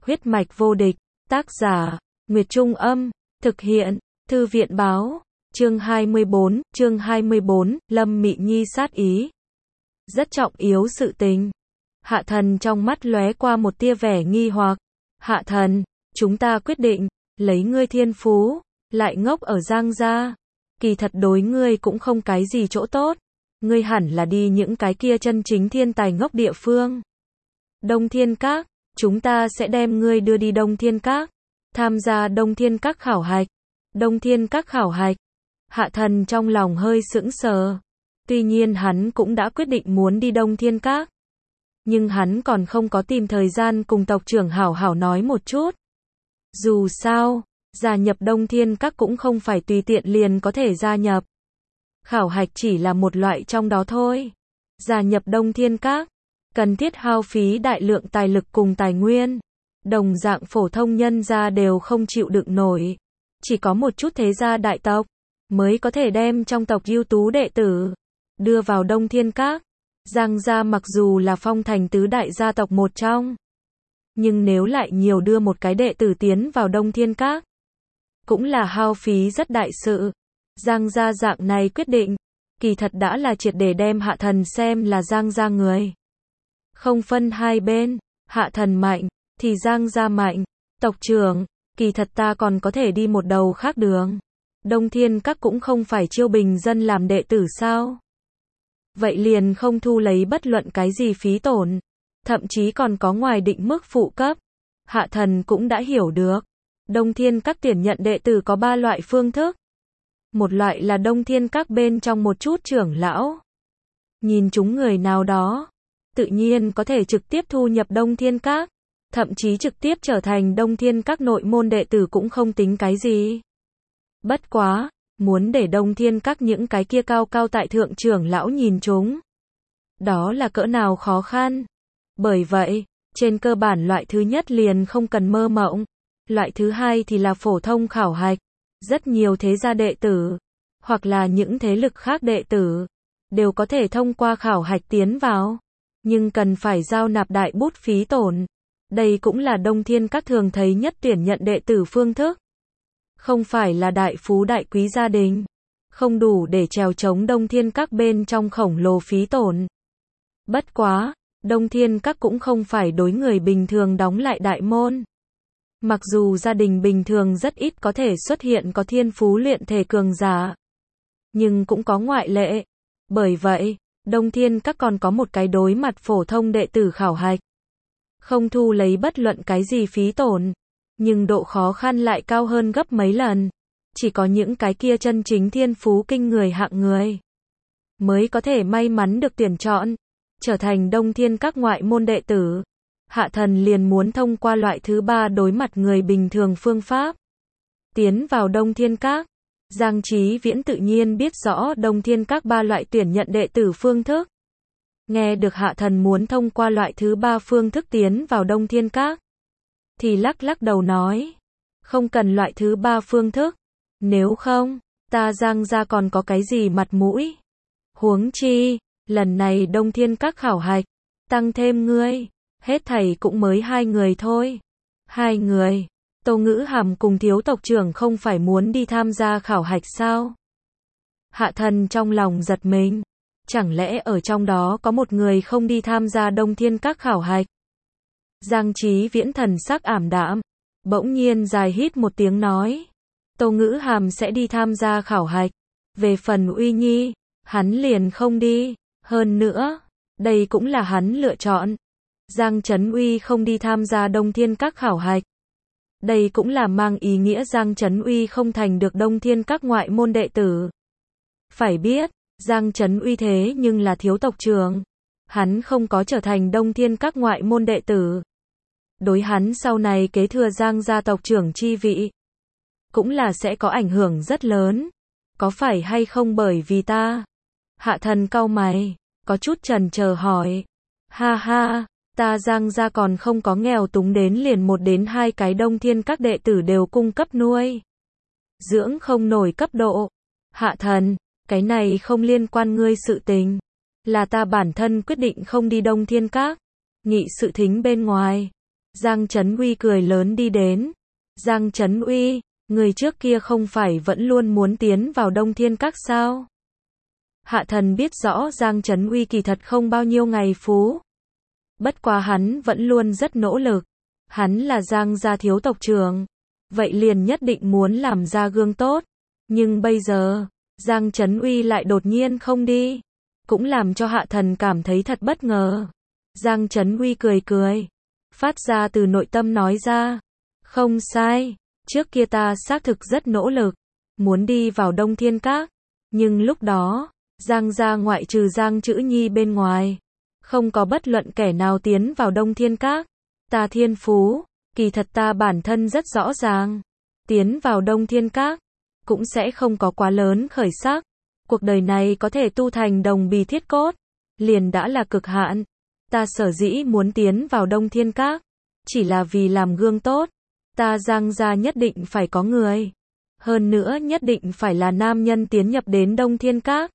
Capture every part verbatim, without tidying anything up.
Huyết mạch vô địch, tác giả, Nguyệt Trung Âm, thực hiện, Thư viện Báo, chương hai mươi bốn, chương hai mươi bốn, Lâm Mị Nhi sát ý. Rất trọng yếu sự tình. Hạ Thần trong mắt lóe qua một tia vẻ nghi hoặc. Hạ Thần, chúng ta quyết định, lấy ngươi thiên phú, lại ngốc ở Giang gia. Kỳ thật đối ngươi cũng không cái gì chỗ tốt. Ngươi hẳn là đi những cái kia chân chính thiên tài ngốc địa phương. Đông Thiên Các, chúng ta sẽ đem ngươi đưa đi Đông Thiên Các, tham gia Đông Thiên Các khảo hạch. Đông Thiên Các khảo hạch. Hạ Thần trong lòng hơi sững sờ. Tuy nhiên hắn cũng đã quyết định muốn đi Đông Thiên Các. Nhưng hắn còn không có tìm thời gian cùng tộc trưởng hảo hảo nói một chút. Dù sao, gia nhập Đông Thiên Các cũng không phải tùy tiện liền có thể gia nhập. Khảo hạch chỉ là một loại trong đó thôi. Gia nhập Đông Thiên Các, cần thiết hao phí đại lượng tài lực cùng tài nguyên. Đồng dạng phổ thông nhân gia đều không chịu đựng nổi. Chỉ có một chút thế gia đại tộc, mới có thể đem trong tộc ưu tú đệ tử, đưa vào Đông Thiên Các. Giang gia mặc dù là phong thành tứ đại gia tộc một trong, nhưng nếu lại nhiều đưa một cái đệ tử tiến vào Đông Thiên Các, cũng là hao phí rất đại sự. Giang gia dạng này quyết định, kỳ thật đã là triệt để đem Hạ Thần xem là Giang gia người. Không phân hai bên, Hạ Thần mạnh, thì Giang gia mạnh. Tộc trưởng, kỳ thật ta còn có thể đi một đầu khác đường. Đông Thiên Các cũng không phải chiêu bình dân làm đệ tử sao? Vậy liền không thu lấy bất luận cái gì phí tổn, thậm chí còn có ngoài định mức phụ cấp. Hạ Thần cũng đã hiểu được. Đông Thiên Các tuyển nhận đệ tử có ba loại phương thức. Một loại là Đông Thiên Các bên trong một chút trưởng lão, nhìn chúng người nào đó, tự nhiên có thể trực tiếp thu nhập Đông Thiên Các, thậm chí trực tiếp trở thành Đông Thiên Các nội môn đệ tử cũng không tính cái gì. Bất quá, muốn để Đông Thiên Các những cái kia cao cao tại thượng trưởng lão nhìn chúng, đó là cỡ nào khó khăn. Bởi vậy, trên cơ bản loại thứ nhất liền không cần mơ mộng. Loại thứ hai thì là phổ thông khảo hạch. Rất nhiều thế gia đệ tử, hoặc là những thế lực khác đệ tử, đều có thể thông qua khảo hạch tiến vào. Nhưng cần phải giao nạp đại bút phí tổn. Đây cũng là Đông Thiên Các thường thấy nhất tuyển nhận đệ tử phương thức. Không phải là đại phú đại quý gia đình, không đủ để trèo chống Đông Thiên Các bên trong khổng lồ phí tổn. Bất quá, Đông Thiên Các cũng không phải đối người bình thường đóng lại đại môn. Mặc dù gia đình bình thường rất ít có thể xuất hiện có thiên phú luyện thể cường giả, nhưng cũng có ngoại lệ. Bởi vậy, Đông Thiên Các còn có một cái đối mặt phổ thông đệ tử khảo hạch. Không thu lấy bất luận cái gì phí tổn, nhưng độ khó khăn lại cao hơn gấp mấy lần. Chỉ có những cái kia chân chính thiên phú kinh người hạng người, mới có thể may mắn được tuyển chọn, trở thành Đông Thiên Các ngoại môn đệ tử. Hạ Thần liền muốn thông qua loại thứ ba đối mặt người bình thường phương pháp, tiến vào Đông Thiên Các. Giang Chí Viễn tự nhiên biết rõ Đông Thiên Các ba loại tuyển nhận đệ tử phương thức. Nghe được Hạ Thần muốn thông qua loại thứ ba phương thức tiến vào Đông Thiên Các, thì lắc lắc đầu nói, không cần loại thứ ba phương thức, nếu không, ta Giang gia còn có cái gì mặt mũi. Huống chi, lần này Đông Thiên Các khảo hạch, tăng thêm ngươi, hết thảy cũng mới hai người thôi. Hai người, Tô Ngữ Hàm cùng thiếu tộc trưởng không phải muốn đi tham gia khảo hạch sao? Hạ Thần trong lòng giật mình, chẳng lẽ ở trong đó có một người không đi tham gia Đông Thiên Các khảo hạch? Giang Chí Viễn thần sắc ảm đạm, bỗng nhiên dài hít một tiếng nói, Tô Ngữ Hàm sẽ đi tham gia khảo hạch, về phần Uy Nhi, hắn liền không đi, hơn nữa, đây cũng là hắn lựa chọn. Giang Trấn Uy không đi tham gia Đông Thiên Các khảo hạch, đây cũng là mang ý nghĩa Giang Trấn Uy không thành được Đông Thiên Các ngoại môn đệ tử. Phải biết, Giang Trấn Uy thế nhưng là thiếu tộc trưởng, hắn không có trở thành Đông Thiên Các ngoại môn đệ tử, đối hắn sau này kế thừa Giang gia tộc trưởng chi vị, cũng là sẽ có ảnh hưởng rất lớn. Có phải hay không bởi vì ta? Hạ Thần cau mày, có chút chần chờ hỏi. Ha ha, ta Giang gia còn không có nghèo túng đến liền một đến hai cái Đông Thiên Các đệ tử đều cung cấp nuôi dưỡng không nổi cấp độ. Hạ Thần, cái này không liên quan ngươi sự tình, là ta bản thân quyết định không đi Đông Thiên Các, nghị sự thính bên ngoài. Giang Trấn Uy cười lớn đi đến. Giang Trấn Uy, người trước kia không phải vẫn luôn muốn tiến vào Đông Thiên Các sao? Hạ thần biết rõ Giang Trấn Uy kỳ thật không bao nhiêu ngày phú. Bất quá hắn vẫn luôn rất nỗ lực. Hắn là Giang gia thiếu tộc trưởng. Vậy liền nhất định muốn làm ra gương tốt. Nhưng bây giờ, Giang Trấn Uy lại đột nhiên không đi. Cũng làm cho hạ thần cảm thấy thật bất ngờ. Giang Trấn Uy cười cười. Phát ra từ nội tâm nói ra. Không sai. Trước kia ta xác thực rất nỗ lực. Muốn đi vào Đông Thiên Các. Nhưng lúc đó, Giang gia ngoại trừ Giang Chữ Nhi bên ngoài. Không có bất luận kẻ nào tiến vào Đông Thiên Các. Ta thiên phú. Kỳ thật ta bản thân rất rõ ràng. Tiến vào Đông Thiên Các. Cũng sẽ không có quá lớn khởi sắc. Cuộc đời này có thể tu thành đồng bì thiết cốt. Liền đã là cực hạn. Ta sở dĩ muốn tiến vào Đông Thiên Các. Chỉ là vì làm gương tốt. Ta Giang gia nhất định phải có người. Hơn nữa nhất định phải là nam nhân tiến nhập đến Đông Thiên Các.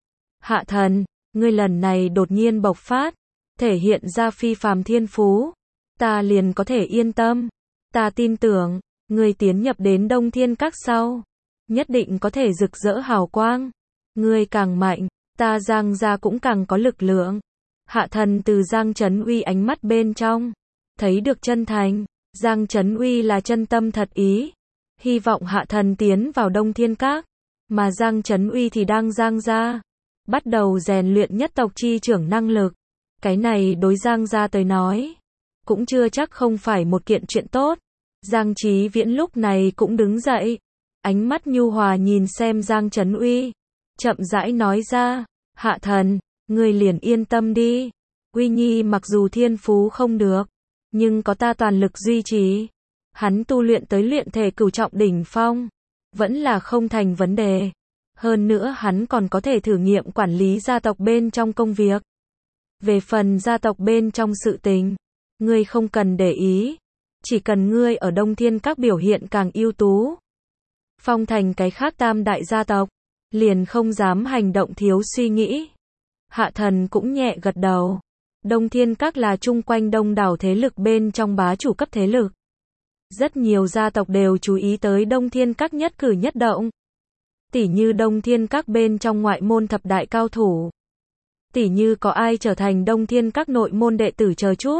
Hạ thần, ngươi lần này đột nhiên bộc phát. Thể hiện ra phi phàm thiên phú. Ta liền có thể yên tâm. Ta tin tưởng, ngươi tiến nhập đến Đông Thiên Các sau. Nhất định có thể rực rỡ hào quang. Ngươi càng mạnh, ta Giang gia cũng càng có lực lượng. Hạ thần từ Giang Trấn Uy ánh mắt bên trong. Thấy được chân thành. Giang Trấn Uy là chân tâm thật ý. Hy vọng hạ thần tiến vào Đông Thiên Các. Mà Giang Trấn Uy thì đang Giang gia. Bắt đầu rèn luyện nhất tộc chi trưởng năng lực. Cái này đối Giang gia tới nói. Cũng chưa chắc không phải một kiện chuyện tốt. Giang Chí Viễn lúc này cũng đứng dậy. Ánh mắt nhu hòa nhìn xem Giang Trấn Uy. Chậm rãi nói ra. Hạ thần, ngươi liền yên tâm đi. Uy Nhi mặc dù thiên phú không được. Nhưng có ta toàn lực duy trì. Hắn tu luyện tới luyện thể cửu trọng đỉnh phong. Vẫn là không thành vấn đề. Hơn nữa hắn còn có thể thử nghiệm quản lý gia tộc bên trong công việc. Về phần gia tộc bên trong sự tình. Ngươi không cần để ý. Chỉ cần ngươi ở Đông Thiên Các biểu hiện càng ưu tú. Phong thành cái khác tam đại gia tộc. Liền không dám hành động thiếu suy nghĩ. Hạ thần cũng nhẹ gật đầu. Đông Thiên Các là chung quanh đông đảo thế lực bên trong bá chủ cấp thế lực. Rất nhiều gia tộc đều chú ý tới Đông Thiên Các nhất cử nhất động. Tỉ như Đông Thiên Các bên trong ngoại môn thập đại cao thủ. Tỉ như có ai trở thành Đông Thiên Các nội môn đệ tử chờ chút.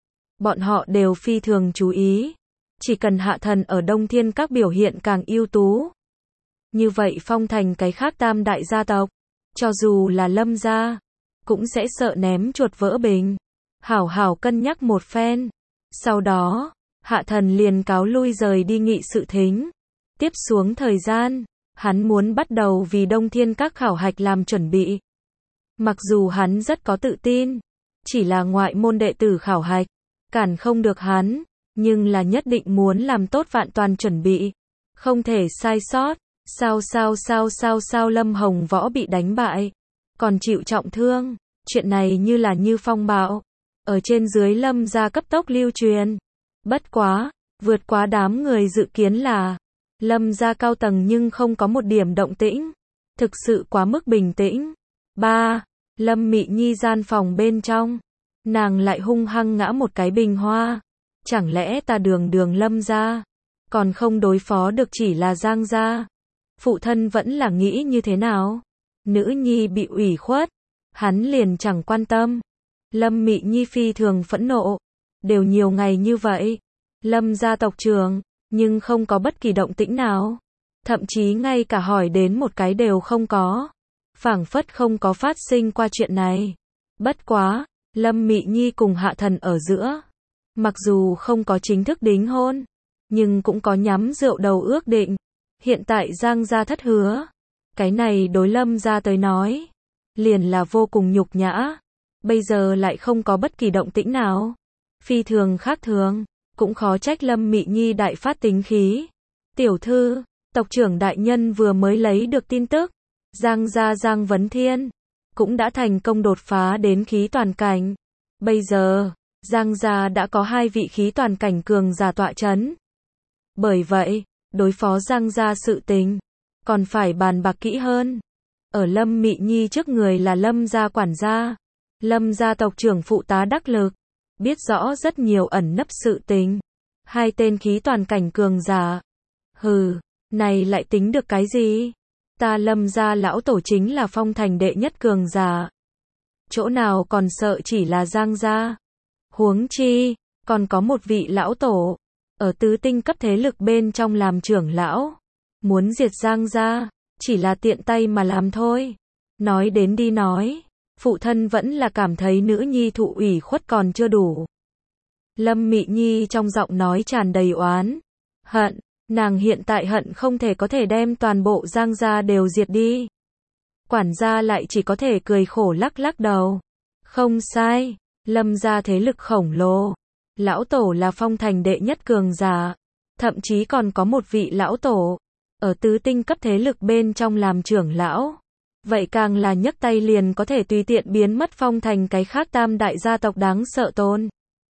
Bọn họ đều phi thường chú ý. Chỉ cần hạ thần ở Đông Thiên Các biểu hiện càng ưu tú. Như vậy phong thành cái khác tam đại gia tộc. Cho dù là Lâm gia. Cũng sẽ sợ ném chuột vỡ bình. Hảo hảo cân nhắc một phen. Sau đó, hạ thần liền cáo lui rời đi nghị sự thính. Tiếp xuống thời gian, hắn muốn bắt đầu vì Đông Thiên Các khảo hạch làm chuẩn bị. Mặc dù hắn rất có tự tin, chỉ là ngoại môn đệ tử khảo hạch, cản không được hắn, nhưng là nhất định muốn làm tốt vạn toàn chuẩn bị. Không thể sai sót. Sao sao sao sao sao Lâm Hồng Võ bị đánh bại. Còn chịu trọng thương. Chuyện này như là như phong bạo. Ở trên dưới Lâm gia cấp tốc lưu truyền. Bất quá, vượt quá đám người dự kiến là Lâm gia cao tầng nhưng không có một điểm động tĩnh. Thực sự quá mức bình tĩnh. ba. Lâm Mị Nhi gian phòng bên trong. Nàng lại hung hăng ngã một cái bình hoa. Chẳng lẽ ta đường đường Lâm gia còn không đối phó được chỉ là Giang gia? Phụ thân vẫn là nghĩ như thế nào? Nữ nhi bị ủy khuất. Hắn liền chẳng quan tâm. Lâm Mị Nhi phi thường phẫn nộ. Đều nhiều ngày như vậy. Lâm gia tộc trưởng. Nhưng không có bất kỳ động tĩnh nào. Thậm chí ngay cả hỏi đến một cái đều không có. Phảng phất không có phát sinh qua chuyện này. Bất quá. Lâm Mị Nhi cùng hạ thần ở giữa. Mặc dù không có chính thức đính hôn. Nhưng cũng có nhắm rượu đầu ước định. Hiện tại Giang gia thất hứa. Cái này đối Lâm gia tới nói. Liền là vô cùng nhục nhã. Bây giờ lại không có bất kỳ động tĩnh nào. Phi thường khác thường. Cũng khó trách Lâm Mị Nhi đại phát tính khí. Tiểu thư, tộc trưởng đại nhân vừa mới lấy được tin tức. Giang gia Giang Vấn Thiên. Cũng đã thành công đột phá đến khí toàn cảnh. Bây giờ, Giang gia đã có hai vị khí toàn cảnh cường giả tọa chấn. Bởi vậy, đối phó Giang gia sự tình. Còn phải bàn bạc kỹ hơn. Ở Lâm Mị Nhi trước người là Lâm gia quản gia. Lâm gia tộc trưởng phụ tá đắc lực. biết rõ rất nhiều ẩn nấp sự tình. Hai tên khí toàn cảnh cường giả. Hừ, này lại tính được cái gì? Ta Lâm gia lão tổ chính là phong thành đệ nhất cường giả. Chỗ nào còn sợ chỉ là Giang gia. Huống chi, còn có một vị lão tổ, ở tứ tinh cấp thế lực bên trong làm trưởng lão. Muốn diệt Giang gia, chỉ là tiện tay mà làm thôi. Nói đến đi nói, phụ thân vẫn là cảm thấy nữ nhi thụ ủy khuất còn chưa đủ. Lâm Mị Nhi trong giọng nói tràn đầy oán, hận, nàng hiện tại hận không thể có thể đem toàn bộ Giang gia đều diệt đi. Quản gia lại chỉ có thể cười khổ lắc lắc đầu. Không sai, Lâm gia thế lực khổng lồ. Lão tổ là phong thành đệ nhất cường giả. Thậm chí còn có một vị lão tổ, ở tứ tinh cấp thế lực bên trong làm trưởng lão. Vậy càng là nhấc tay liền có thể tùy tiện biến mất phong thành cái khác tam đại gia tộc đáng sợ tồn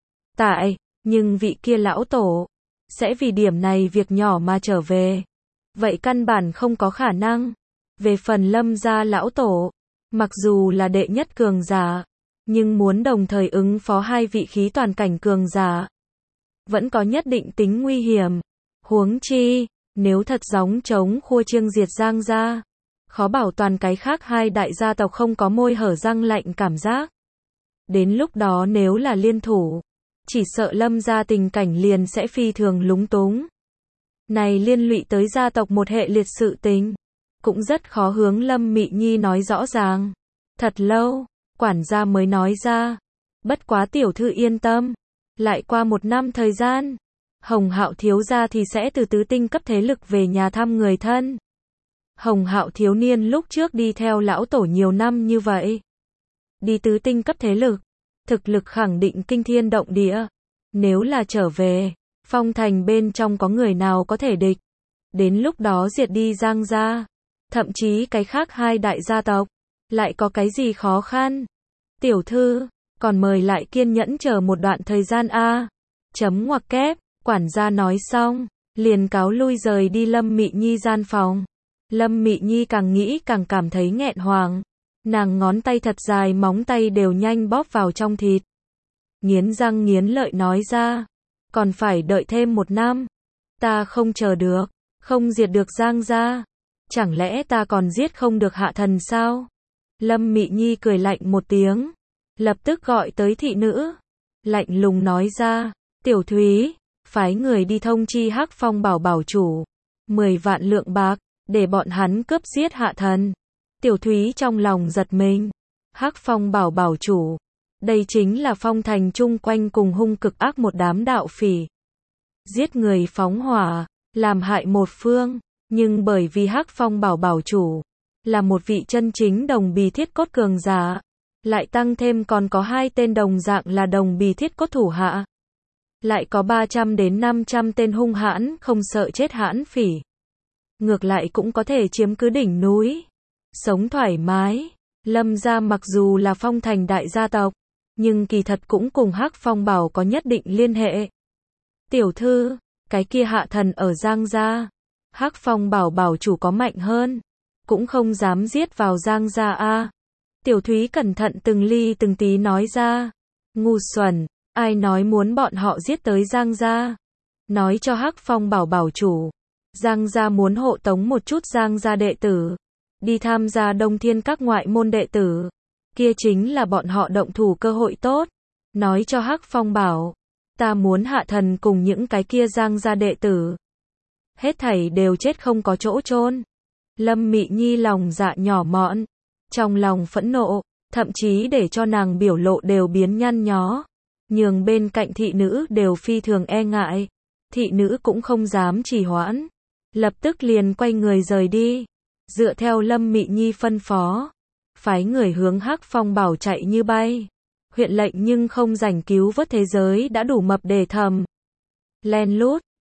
tại, nhưng vị kia lão tổ, sẽ vì điểm này việc nhỏ mà trở về. Vậy căn bản không có khả năng. Về phần Lâm gia lão tổ, mặc dù là đệ nhất cường giả, nhưng muốn đồng thời ứng phó hai vị khí toàn cảnh cường giả, vẫn có nhất định tính nguy hiểm. Huống chi, nếu thật gióng trống khua chiêng diệt Giang gia, khó bảo toàn cái khác hai đại gia tộc không có môi hở răng lạnh cảm giác. Đến lúc đó nếu là liên thủ, chỉ sợ Lâm gia tình cảnh liền sẽ phi thường lúng túng. Này liên lụy tới gia tộc một hệ liệt sự tình, cũng rất khó hướng Lâm Mị Nhi nói rõ ràng. Thật lâu, quản gia mới nói ra, bất quá tiểu thư yên tâm, lại qua một năm thời gian, Hồng Hạo thiếu gia thì sẽ từ tứ tinh cấp thế lực về nhà thăm người thân. Hồng Hạo thiếu niên lúc trước đi theo lão tổ nhiều năm như vậy, đi tứ tinh cấp thế lực, thực lực khẳng định kinh thiên động địa. Nếu là trở về, phong thành bên trong có người nào có thể địch. Đến lúc đó diệt đi Giang gia, thậm chí cái khác hai đại gia tộc, lại có cái gì khó khăn. Tiểu thư, còn mời lại kiên nhẫn chờ một đoạn thời gian a. Chấm ngoặc kép, quản gia nói xong, liền cáo lui rời đi Lâm Mị Nhi gian phòng. Lâm Mị Nhi càng nghĩ càng cảm thấy nghẹn hoàng. Nàng ngón tay thật dài móng tay đều nhanh bóp vào trong thịt. Nghiến răng nghiến lợi nói ra, còn phải đợi thêm một năm. Ta không chờ được, không diệt được Giang gia. Chẳng lẽ ta còn giết không được hạ thần sao? Lâm Mị Nhi cười lạnh một tiếng, lập tức gọi tới thị nữ. Lạnh lùng nói ra, Tiểu Thúy, phái người đi thông chi Hắc Phong bảo bảo chủ. mười vạn lượng bạc, để bọn hắn cướp giết hạ thần. Tiểu Thúy trong lòng giật mình. Hắc Phong bảo bảo chủ. Đây chính là phong thành chung quanh cùng hung cực ác một đám đạo phỉ. Giết người phóng hỏa, làm hại một phương. Nhưng bởi vì Hắc Phong bảo bảo chủ, là một vị chân chính đồng bì thiết cốt cường giả. Lại tăng thêm còn có hai tên đồng dạng là đồng bì thiết cốt thủ hạ. Lại có ba trăm đến năm trăm tên hung hãn không sợ chết hãn phỉ. Ngược lại cũng có thể chiếm cứ đỉnh núi. Sống thoải mái. Lâm gia mặc dù là phong thành đại gia tộc, nhưng kỳ thật cũng cùng Hắc Phong bảo có nhất định liên hệ. Tiểu thư, cái kia hạ thần ở Giang gia, Hắc Phong bảo bảo chủ có mạnh hơn, cũng không dám giết vào Giang gia a. Tiểu Thúy cẩn thận từng ly từng tí nói ra. Ngu xuẩn, ai nói muốn bọn họ giết tới Giang gia? Nói cho Hắc Phong bảo bảo chủ, Giang gia muốn hộ tống một chút Giang gia đệ tử, đi tham gia Đông Thiên các ngoại môn đệ tử, kia chính là bọn họ động thủ cơ hội tốt. Nói cho Hắc Phong bảo, ta muốn hạ thần cùng những cái kia Giang gia đệ tử, hết thảy đều chết không có chỗ chôn. Lâm Mị Nhi lòng dạ nhỏ mọn, trong lòng phẫn nộ, thậm chí để cho nàng biểu lộ đều biến nhăn nhó, nhường bên cạnh thị nữ đều phi thường e ngại. Thị nữ cũng không dám trì hoãn, lập tức liền quay người rời đi. Dựa theo Lâm Mị Nhi phân phó, phái người hướng Hắc Phong bảo chạy như bay. Huyện lệnh nhưng không rảnh cứu vớt thế giới đã đủ mập để thầm. Len lút,